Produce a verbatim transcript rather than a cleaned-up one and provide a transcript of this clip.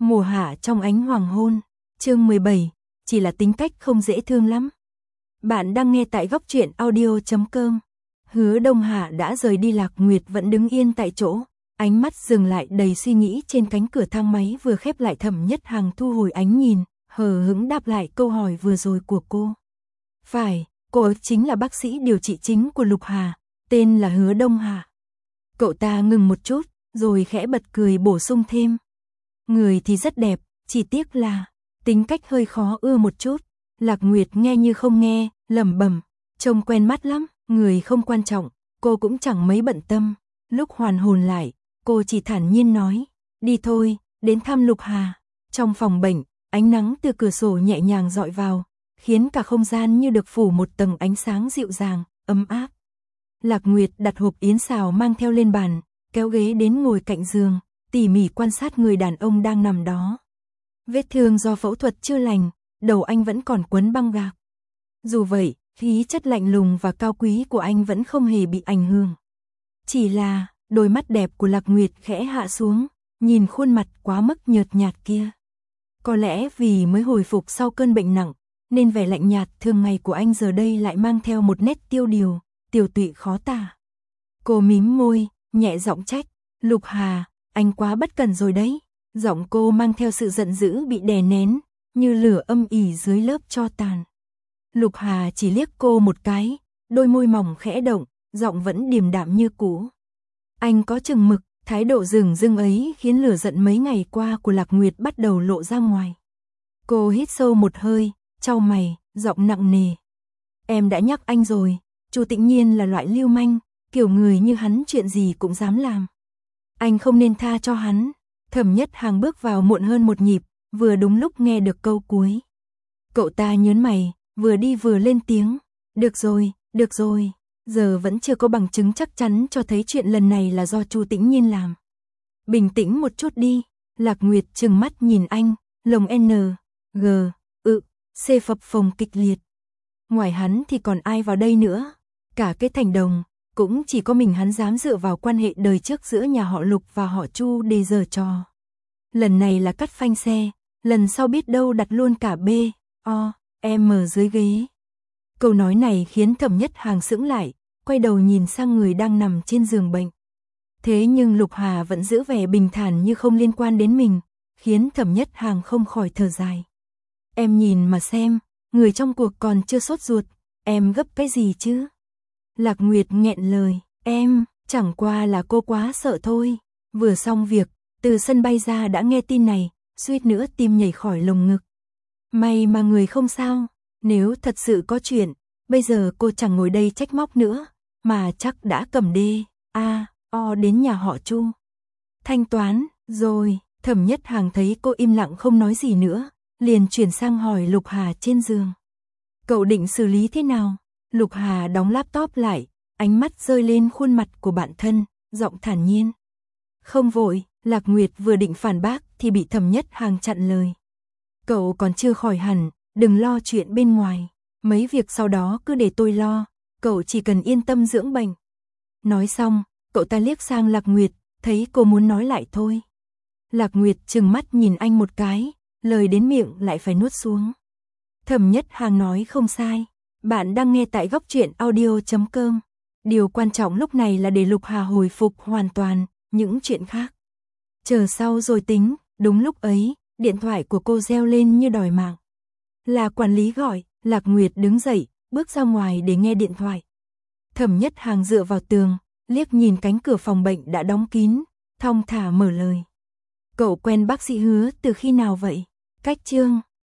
Mùa hạ trong ánh hoàng hôn, chương mười bảy, chỉ là tính cách không dễ thương lắm. Bạn đang nghe tại góc truyện audio chấm com. Hứa Đông Hà đã rời đi, Lạc Nguyệt vẫn đứng yên tại chỗ, ánh mắt dừng lại đầy suy nghĩ trên cánh cửa thang máy vừa khép lại. Thẩm Nhất Hằng thu hồi ánh nhìn, hờ hững đáp lại câu hỏi vừa rồi của cô. Phải, cô ấy chính là bác sĩ điều trị chính của Lục Hà, tên là Hứa Đông Hà. Cậu ta ngừng một chút, rồi khẽ bật cười bổ sung thêm. Người thì rất đẹp, chỉ tiếc là tính cách hơi khó ưa một chút. Lạc Nguyệt nghe như không nghe, lẩm bẩm, trông quen mắt lắm, người không quan trọng, cô cũng chẳng mấy bận tâm. Lúc hoàn hồn lại, cô chỉ thản nhiên nói, đi thôi, đến thăm Lục Hà. Trong phòng bệnh, ánh nắng từ cửa sổ nhẹ nhàng dọi vào, khiến cả không gian như được phủ một tầng ánh sáng dịu dàng, ấm áp. Lạc Nguyệt đặt hộp yến xào mang theo lên bàn, kéo ghế đến ngồi cạnh giường, tỉ mỉ quan sát người đàn ông đang nằm đó. Vết thương do phẫu thuật chưa lành, đầu anh vẫn còn quấn băng gạc. Dù vậy, khí chất lạnh lùng và cao quý của anh vẫn không hề bị ảnh hưởng. Chỉ là, đôi mắt đẹp của Lạc Nguyệt khẽ hạ xuống, nhìn khuôn mặt quá mức nhợt nhạt kia. Có lẽ vì mới hồi phục sau cơn bệnh nặng, nên vẻ lạnh nhạt thường ngày của anh giờ đây lại mang theo một nét tiêu điều, tiều tụy khó tả. Cô mím môi, nhẹ giọng trách, Lục Hà, anh quá bất cẩn rồi đấy. Giọng cô mang theo sự giận dữ bị đè nén, như lửa âm ỉ dưới lớp tro tàn. Lục Hà chỉ liếc cô một cái, đôi môi mỏng khẽ động, giọng vẫn điềm đạm như cũ. Anh có chừng mực, thái độ dửng dưng ấy khiến lửa giận mấy ngày qua của Lạc Nguyệt bắt đầu lộ ra ngoài. Cô hít sâu một hơi, chau mày, giọng nặng nề. Em đã nhắc anh rồi, Chu Tĩnh Nhiên là loại lưu manh, kiểu người như hắn chuyện gì cũng dám làm. Anh không nên tha cho hắn. Thẩm Nhất Hằng bước vào muộn hơn một nhịp, vừa đúng lúc nghe được câu cuối. Cậu ta nhớn mày, vừa đi vừa lên tiếng. Được rồi, được rồi, giờ vẫn chưa có bằng chứng chắc chắn cho thấy chuyện lần này là do Chu Tĩnh Nhiên làm. Bình tĩnh một chút đi. Lạc Nguyệt trừng mắt nhìn anh, lồng N, G, ự, C phập phồng kịch liệt. Ngoài hắn thì còn ai vào đây nữa? Cả cái thành đồng, cũng chỉ có mình hắn dám dựa vào quan hệ đời trước giữa nhà họ Lục và họ Chu để giở trò. Lần này là cắt phanh xe, lần sau biết đâu đặt luôn cả B, O, M dưới ghế. Câu nói này khiến Thẩm Nhất Hằng sững lại, quay đầu nhìn sang người đang nằm trên giường bệnh. Thế nhưng Lục Hà vẫn giữ vẻ bình thản như không liên quan đến mình, khiến Thẩm Nhất Hằng không khỏi thở dài. Em nhìn mà xem, người trong cuộc còn chưa sốt ruột, em gấp cái gì chứ? Lạc Nguyệt nghẹn lời, em, chẳng qua là cô quá sợ thôi. Vừa xong việc, từ sân bay ra đã nghe tin này, suýt nữa tim nhảy khỏi lồng ngực. May mà người không sao, nếu thật sự có chuyện, bây giờ cô chẳng ngồi đây trách móc nữa, mà chắc đã cầm D, A, O đến nhà họ Chu. Thanh toán, rồi, Thẩm Nhất Hằng thấy cô im lặng không nói gì nữa, liền chuyển sang hỏi Lục Hà trên giường. Cậu định xử lý thế nào? Lục Hà đóng laptop lại, ánh mắt rơi lên khuôn mặt của bạn thân, giọng thản nhiên. Không vội. Lạc Nguyệt vừa định phản bác thì bị Thẩm Nhất Hằng chặn lời. Cậu còn chưa khỏi hẳn, đừng lo chuyện bên ngoài. Mấy việc sau đó cứ để tôi lo, cậu chỉ cần yên tâm dưỡng bệnh. Nói xong, cậu ta liếc sang Lạc Nguyệt, thấy cô muốn nói lại thôi. Lạc Nguyệt trừng mắt nhìn anh một cái, lời đến miệng lại phải nuốt xuống. Thẩm Nhất Hằng nói không sai. Bạn đang nghe tại góc truyện audio chấm com. Điều quan trọng lúc này là để Lục Hà hồi phục hoàn toàn, những chuyện khác chờ sau rồi tính. Đúng lúc ấy, điện thoại của cô reo lên như đòi mạng. Là quản lý gọi. Lạc Nguyệt đứng dậy, bước ra ngoài để nghe điện thoại. Thẩm Nhất Hằng dựa vào tường, liếc nhìn cánh cửa phòng bệnh đã đóng kín, thong thả mở lời. Cậu quen bác sĩ Hứa từ khi nào vậy? Cách chương